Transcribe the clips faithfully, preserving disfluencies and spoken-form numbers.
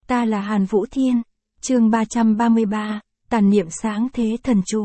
Ta là Hàn Vũ Thiên. Chương ba trăm ba mươi ba, Tàn niệm sáng thế thần chủ.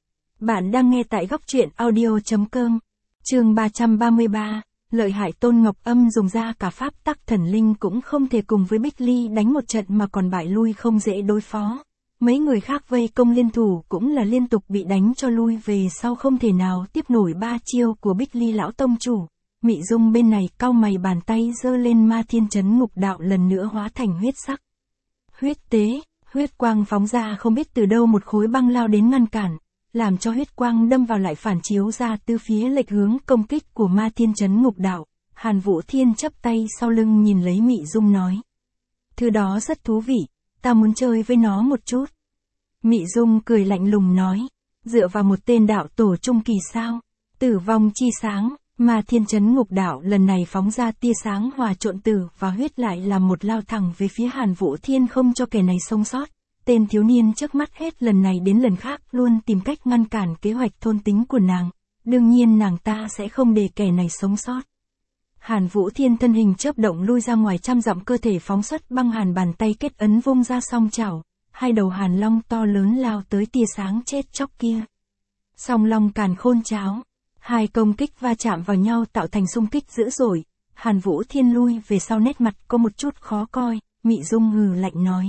Bạn đang nghe tại góc truyện audio.com. Chương ba trăm ba mươi ba, lợi hại. Tôn Ngọc Âm dùng ra cả pháp tắc thần linh cũng không thể cùng với Bích Ly đánh một trận mà còn bại lui không dễ đối phó. Mấy người khác vây công liên thủ cũng là liên tục bị đánh cho lui về sau, không thể nào tiếp nổi ba chiêu của Bích Ly lão tông chủ. Mị Dung bên này cau mày, bàn tay giơ lên, Ma Thiên Chấn Ngục Đạo lần nữa hóa thành huyết sắc. Huyết tế, huyết quang phóng ra, không biết từ đâu một khối băng lao đến ngăn cản, làm cho huyết quang đâm vào lại phản chiếu ra từ phía lệch hướng công kích của Ma Thiên Chấn Ngục Đạo. Hàn Vũ Thiên chắp tay sau lưng nhìn lấy Mị Dung nói: Thứ đó rất thú vị, ta muốn chơi với nó một chút. Mị Dung cười lạnh lùng nói: Dựa vào một tên đạo tổ trung kỳ sao? Tử vong chi sáng. Ma Thiên Chấn Ngục Đạo lần này phóng ra tia sáng hòa trộn tử và huyết, lại là một lao thẳng về phía Hàn Vũ Thiên, không cho kẻ này sống sót. Tên thiếu niên trước mắt hết lần này đến lần khác luôn tìm cách ngăn cản kế hoạch thôn tính của nàng. Đương nhiên nàng ta sẽ không để kẻ này sống sót. Hàn Vũ Thiên thân hình chớp động lui ra ngoài trăm dặm, cơ thể phóng xuất băng hàn, bàn tay kết ấn vung ra song chảo. Hai đầu hàn long to lớn lao tới tia sáng chết chóc kia. Song long càn khôn cháo. Hai công kích va chạm vào nhau tạo thành xung kích dữ dội. Hàn Vũ Thiên lui về sau, nét mặt có một chút khó coi. Mị Dung hừ lạnh nói: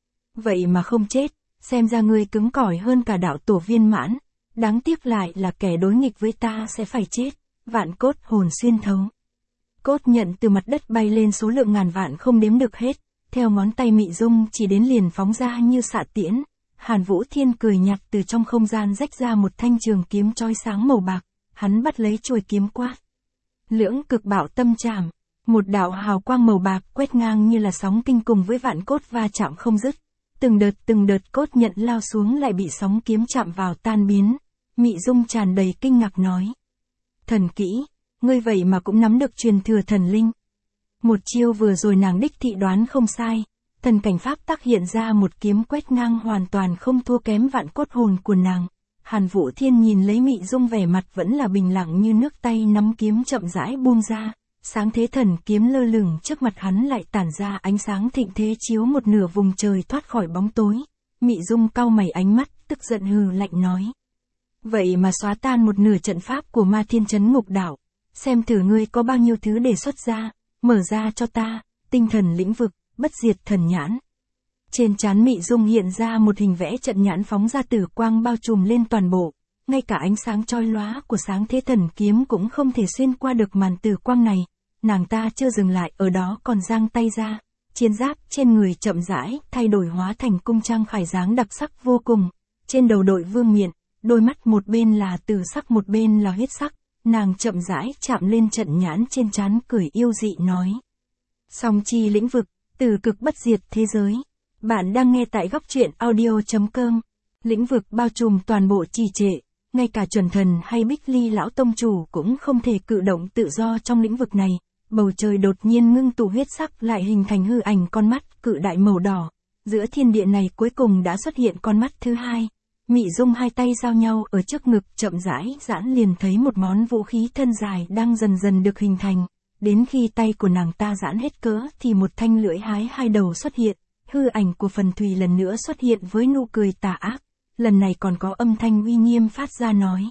Vậy mà không chết, xem ra ngươi cứng cỏi hơn cả đạo tổ viên mãn. Đáng tiếc lại là kẻ đối nghịch với ta sẽ phải chết. Vạn cốt hồn xuyên thấu. Cốt nhận từ mặt đất bay lên, số lượng ngàn vạn không đếm được hết. Theo ngón tay Mị Dung chỉ đến liền phóng ra như xạ tiễn. Hàn Vũ Thiên cười nhạt, từ trong không gian rách ra một thanh trường kiếm chói sáng màu bạc. Hắn bắt lấy chuôi kiếm quát: Lưỡng cực bạo tâm trảm. Một đạo hào quang màu bạc quét ngang như là sóng kinh, cùng với vạn cốt va chạm không dứt. Từng đợt từng đợt cốt nhận lao xuống lại bị sóng kiếm chạm vào tan biến. Mị Dung tràn đầy kinh ngạc nói: Thần kỹ, ngươi vậy mà cũng nắm được truyền thừa thần linh. Một chiêu vừa rồi nàng đích thị đoán không sai. Thần cảnh pháp tắc hiện ra, một kiếm quét ngang hoàn toàn không thua kém vạn cốt hồn của nàng. Hàn Vũ Thiên nhìn lấy Mị Dung, vẻ mặt vẫn là bình lặng như nước, tay nắm kiếm chậm rãi buông ra. Sáng thế thần kiếm lơ lửng trước mặt hắn, lại tản ra ánh sáng thịnh thế, chiếu một nửa vùng trời thoát khỏi bóng tối. Mị Dung cau mày, ánh mắt tức giận hừ lạnh nói: Vậy mà xóa tan một nửa trận pháp của Ma Thiên Chấn Ngục Đạo. Xem thử ngươi có bao nhiêu thứ để xuất ra, mở ra cho ta. Tinh thần lĩnh vực, bất diệt thần nhãn. Trên trán Mị Dung hiện ra một hình vẽ trận nhãn, phóng ra tử quang bao trùm lên toàn bộ. Ngay cả ánh sáng chói lóa của sáng thế thần kiếm cũng không thể xuyên qua được màn tử quang này. Nàng ta chưa dừng lại ở đó, còn giang tay ra. Chiến giáp trên người chậm rãi thay đổi, hóa thành cung trang khải dáng đặc sắc vô cùng. Trên đầu đội vương miện, đôi mắt một bên là tử sắc một bên là huyết sắc. Nàng chậm rãi chạm lên trận nhãn trên trán, cười yêu dị nói: Song chi lĩnh vực, từ cực bất diệt thế giới. Bạn đang nghe tại góc truyện audio.com. Lĩnh vực bao trùm toàn bộ trì trệ, ngay cả chuẩn thần hay Bích Ly lão tông chủ cũng không thể cử động tự do trong lĩnh vực này. Bầu trời đột nhiên ngưng tụ huyết sắc, lại hình thành hư ảnh con mắt cự đại màu đỏ. Giữa thiên địa này cuối cùng đã xuất hiện con mắt thứ hai. Mị Dung hai tay giao nhau ở trước ngực, chậm rãi giãn, liền thấy một món vũ khí thân dài đang dần dần được hình thành. Đến khi tay của nàng ta giãn hết cỡ thì một thanh lưỡi hái hai đầu xuất hiện. Hư ảnh của Phần Thùy lần nữa xuất hiện với nụ cười tà ác. Lần này còn có âm thanh uy nghiêm phát ra nói: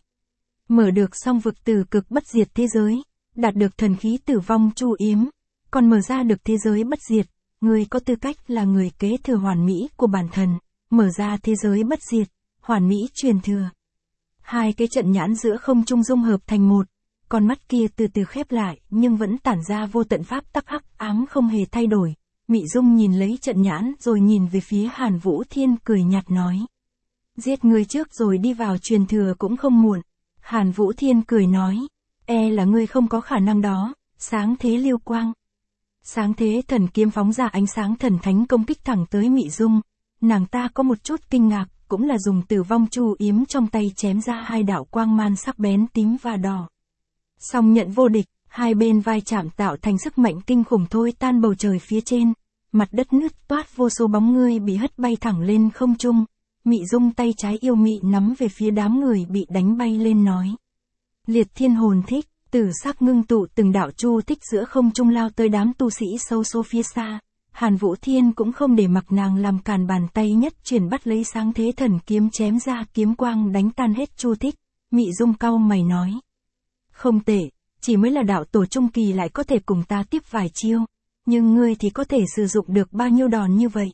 Mở được song vực từ cực bất diệt thế giới, đạt được thần khí tử vong chu yếm, còn mở ra được thế giới bất diệt, người có tư cách là người kế thừa hoàn mỹ của bản thần. Mở ra thế giới bất diệt, hoàn mỹ truyền thừa. Hai cái trận nhãn giữa không trung dung hợp thành một. Con mắt kia từ từ khép lại, nhưng vẫn tản ra vô tận pháp tắc hắc ám không hề thay đổi. Mị Dung nhìn lấy trận nhãn rồi nhìn về phía Hàn Vũ Thiên, cười nhạt nói: Giết ngươi trước rồi đi vào truyền thừa cũng không muộn. Hàn Vũ Thiên cười nói: E là ngươi không có khả năng đó. Sáng thế lưu quang. Sáng thế thần kiếm phóng ra ánh sáng thần thánh, công kích thẳng tới Mị Dung. Nàng ta có một chút kinh ngạc, cũng là dùng tử vong chu yếm trong tay chém ra hai đạo quang man sắc bén tím và đỏ. Song nhận vô địch, hai bên vai chạm tạo thành sức mạnh kinh khủng, thôi tan bầu trời phía trên. Mặt đất nứt toát, vô số bóng người bị hất bay thẳng lên không trung. Mị Dung tay trái yêu mị nắm về phía đám người bị đánh bay lên nói: Liệt thiên hồn thích. Tử sắc ngưng tụ từng đạo chu thích giữa không trung lao tới đám tu sĩ sâu số phía xa. Hàn Vũ Thiên cũng không để mặc nàng làm càn, bàn tay nhất chuyển bắt lấy sáng thế thần kiếm chém ra, kiếm quang đánh tan hết Chu Thích. Mị Dung cau mày nói. Không tệ, chỉ mới là đạo tổ trung kỳ lại có thể cùng ta tiếp vài chiêu, nhưng ngươi thì có thể sử dụng được bao nhiêu đòn như vậy?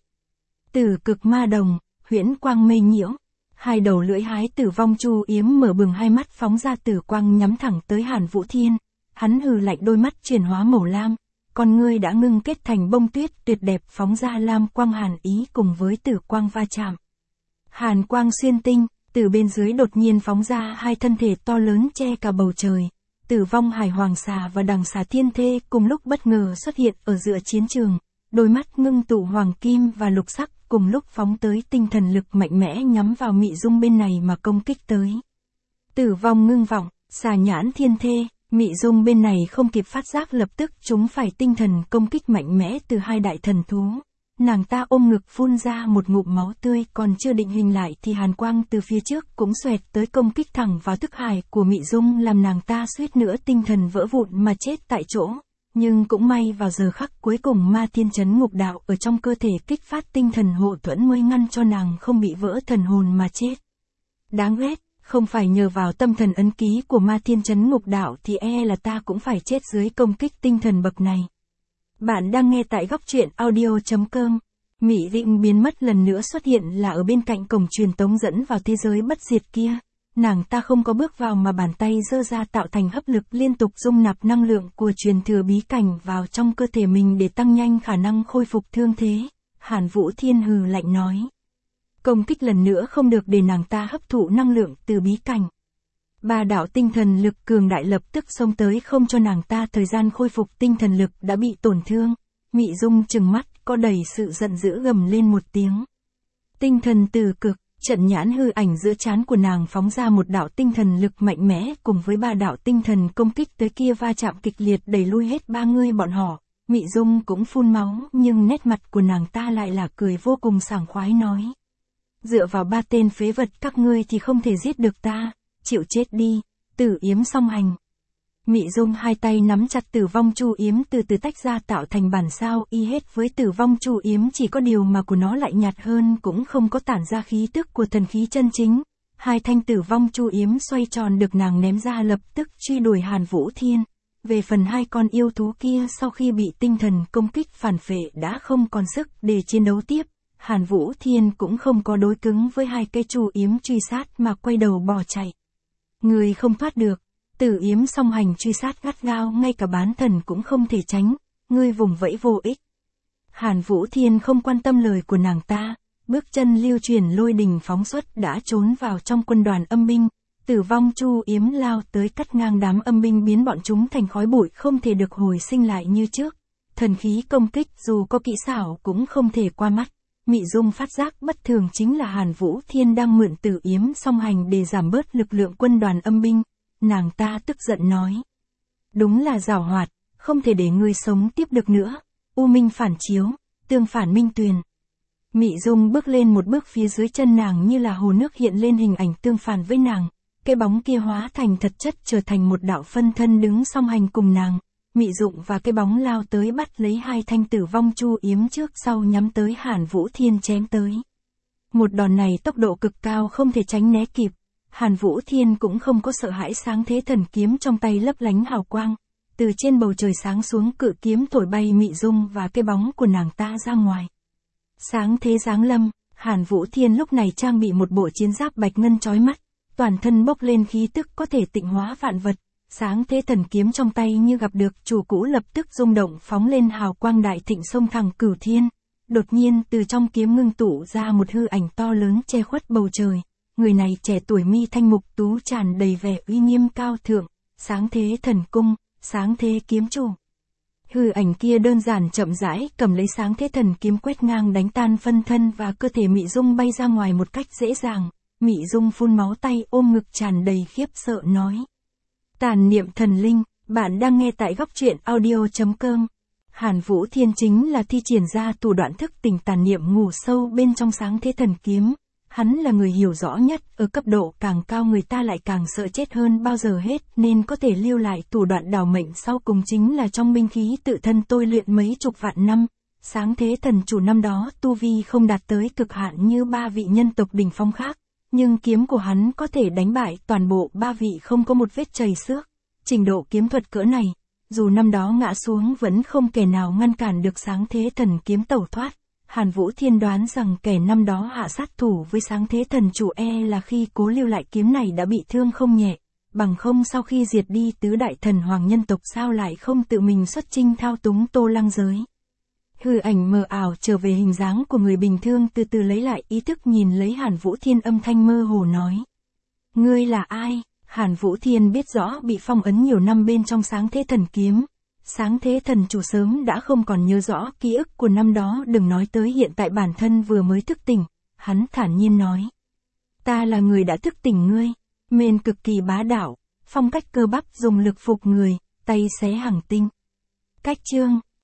Tử cực ma đồng, huyễn quang mê nhiễu, hai đầu lưỡi hái tử vong Chu Yếm mở bừng hai mắt phóng ra tử quang nhắm thẳng tới Hàn Vũ Thiên, hắn hừ lạnh, đôi mắt chuyển hóa màu lam, con ngươi đã ngưng kết thành bông tuyết tuyệt đẹp phóng ra lam quang hàn ý cùng với tử quang va chạm. Hàn quang xuyên tinh, từ bên dưới đột nhiên phóng ra hai thân thể to lớn che cả bầu trời. Tử vong hải hoàng xà và đằng xà thiên thê cùng lúc bất ngờ xuất hiện ở giữa chiến trường, đôi mắt ngưng tụ hoàng kim và lục sắc cùng lúc phóng tới, tinh thần lực mạnh mẽ nhắm vào Mị Dung bên này mà công kích tới. Tử vong ngưng vọng, xà nhãn thiên thê, Mị Dung bên này không kịp phát giác lập tức chúng phải tinh thần công kích mạnh mẽ từ hai đại thần thú. Nàng ta ôm ngực phun ra một ngụm máu tươi, còn chưa định hình lại thì hàn quang từ phía trước cũng xoẹt tới công kích thẳng vào thức hải của Mị Dung, làm nàng ta suýt nữa tinh thần vỡ vụn mà chết tại chỗ. Nhưng cũng may vào giờ khắc cuối cùng Ma Thiên Chấn Ngục Đạo ở trong cơ thể kích phát tinh thần hộ thuẫn mới ngăn cho nàng không bị vỡ thần hồn mà chết. Đáng ghét, không phải nhờ vào tâm thần ấn ký của Ma Thiên Chấn Ngục Đạo thì e là ta cũng phải chết dưới công kích tinh thần bậc này. Bạn đang nghe tại góc truyện audio chấm com. Mị Định biến mất lần nữa xuất hiện là ở bên cạnh cổng truyền tống dẫn vào thế giới bất diệt kia. Nàng ta không có bước vào mà bàn tay giơ ra tạo thành hấp lực liên tục dung nạp năng lượng của truyền thừa bí cảnh vào trong cơ thể mình để tăng nhanh khả năng khôi phục thương thế. Hàn Vũ Thiên hừ lạnh nói. Công kích lần nữa không được để nàng ta hấp thụ năng lượng từ bí cảnh. Ba đạo tinh thần lực cường đại lập tức xông tới không cho nàng ta thời gian khôi phục, tinh thần lực đã bị tổn thương. Mị Dung trừng mắt, có đầy sự giận dữ gầm lên một tiếng. Tinh thần từ cực, trận nhãn hư ảnh giữa trán của nàng phóng ra một đạo tinh thần lực mạnh mẽ cùng với ba đạo tinh thần công kích tới kia va chạm kịch liệt đẩy lui hết ba người bọn họ. Mị Dung cũng phun máu nhưng nét mặt của nàng ta lại là cười vô cùng sảng khoái nói. Dựa vào ba tên phế vật các ngươi thì không thể giết được ta. Chịu chết đi, Tử Yếm song hành. Mị Dung hai tay nắm chặt tử vong Chu Yếm từ từ tách ra tạo thành bản sao y hết với tử vong Chu Yếm, chỉ có điều mà của nó lại nhạt hơn, cũng không có tản ra khí tức của thần khí chân chính. Hai thanh tử vong Chu Yếm xoay tròn được nàng ném ra lập tức truy đuổi Hàn Vũ Thiên. Về phần hai con yêu thú kia sau khi bị tinh thần công kích phản phệ đã không còn sức để chiến đấu tiếp. Hàn Vũ Thiên cũng không có đối cứng với hai cây Chu Yếm truy sát mà quay đầu bỏ chạy. Người không thoát được. Tử Yếm song hành truy sát gắt gao, ngay cả bán thần cũng không thể tránh, ngươi vùng vẫy vô ích. Hàn Vũ Thiên không quan tâm lời của nàng ta, bước chân lưu chuyển lôi đình phóng xuất đã trốn vào trong quân đoàn âm binh. Tử vong Chu Yếm lao tới cắt ngang đám âm binh biến bọn chúng thành khói bụi, không thể được hồi sinh lại như trước. Thần khí công kích dù có kỹ xảo cũng không thể qua mắt. Mị Dung phát giác bất thường chính là Hàn Vũ Thiên đang mượn Tử Yếm song hành để giảm bớt lực lượng quân đoàn âm binh. Nàng ta tức giận nói. Đúng là giảo hoạt, không thể để ngươi sống tiếp được nữa. U minh phản chiếu, tương phản minh tuyền. Mị Dung bước lên một bước, phía dưới chân nàng như là hồ nước hiện lên hình ảnh tương phản với nàng. Cái bóng kia hóa thành thật chất trở thành một đạo phân thân đứng song hành cùng nàng. Mị Dung và cái bóng lao tới bắt lấy hai thanh tử vong Chu Yếm trước sau nhắm tới Hàn Vũ Thiên chém tới. Một đòn này tốc độ cực cao không thể tránh né kịp. Hàn Vũ Thiên cũng không có sợ hãi, sáng thế thần kiếm trong tay lấp lánh hào quang. Từ trên bầu trời sáng xuống cự kiếm thổi bay Mị Dung và cái bóng của nàng ta ra ngoài. Sáng thế giáng lâm, Hàn Vũ Thiên lúc này trang bị một bộ chiến giáp bạch ngân chói mắt, toàn thân bốc lên khí tức có thể tịnh hóa vạn vật. Sáng thế thần kiếm trong tay như gặp được chủ cũ lập tức rung động phóng lên hào quang đại thịnh xông thẳng cửu thiên. Đột nhiên từ trong kiếm ngưng tụ ra một hư ảnh to lớn che khuất bầu trời. Người này trẻ tuổi, mi thanh mục tú, tràn đầy vẻ uy nghiêm cao thượng, sáng thế thần cung, sáng thế kiếm chủ. Hư ảnh kia đơn giản chậm rãi cầm lấy sáng thế thần kiếm quét ngang đánh tan phân thân và cơ thể Mị Dung bay ra ngoài một cách dễ dàng. Mị Dung phun máu tay ôm ngực tràn đầy khiếp sợ nói. Tàn niệm thần linh, bạn đang nghe tại góc truyện audio chấm com. Hàn Vũ Thiên chính là thi triển ra thủ đoạn thức tỉnh tàn niệm ngủ sâu bên trong sáng thế thần kiếm. Hắn là người hiểu rõ nhất, ở cấp độ càng cao người ta lại càng sợ chết hơn bao giờ hết, nên có thể lưu lại thủ đoạn đào mệnh sau cùng chính là trong binh khí tự thân tôi luyện mấy chục vạn năm. Sáng thế thần chủ năm đó tu vi không đạt tới cực hạn như ba vị nhân tộc đỉnh phong khác, nhưng kiếm của hắn có thể đánh bại toàn bộ ba vị không có một vết chầy xước. Trình độ kiếm thuật cỡ này, dù năm đó ngã xuống vẫn không kẻ nào ngăn cản được sáng thế thần kiếm tẩu thoát. Hàn Vũ Thiên đoán rằng kẻ năm đó hạ sát thủ với sáng thế thần chủ e là khi cố lưu lại kiếm này đã bị thương không nhẹ, bằng không sau khi diệt đi tứ đại thần hoàng nhân tộc sao lại không tự mình xuất chinh thao túng Tô Lăng giới. Hư ảnh mờ ảo trở về hình dáng của người bình thường từ từ lấy lại ý thức nhìn lấy Hàn Vũ Thiên âm thanh mơ hồ nói. Ngươi là ai? Hàn Vũ Thiên biết rõ bị phong ấn nhiều năm bên trong sáng thế thần kiếm. Sáng thế thần chủ sớm đã không còn nhớ rõ ký ức của năm đó, đừng nói tới hiện tại bản thân vừa mới thức tỉnh. Hắn thản nhiên nói. Ta là người đã thức tỉnh ngươi. Mên cực kỳ bá đạo, phong cách cơ bắp dùng lực phục người, tay xé hằng tinh. Cách chương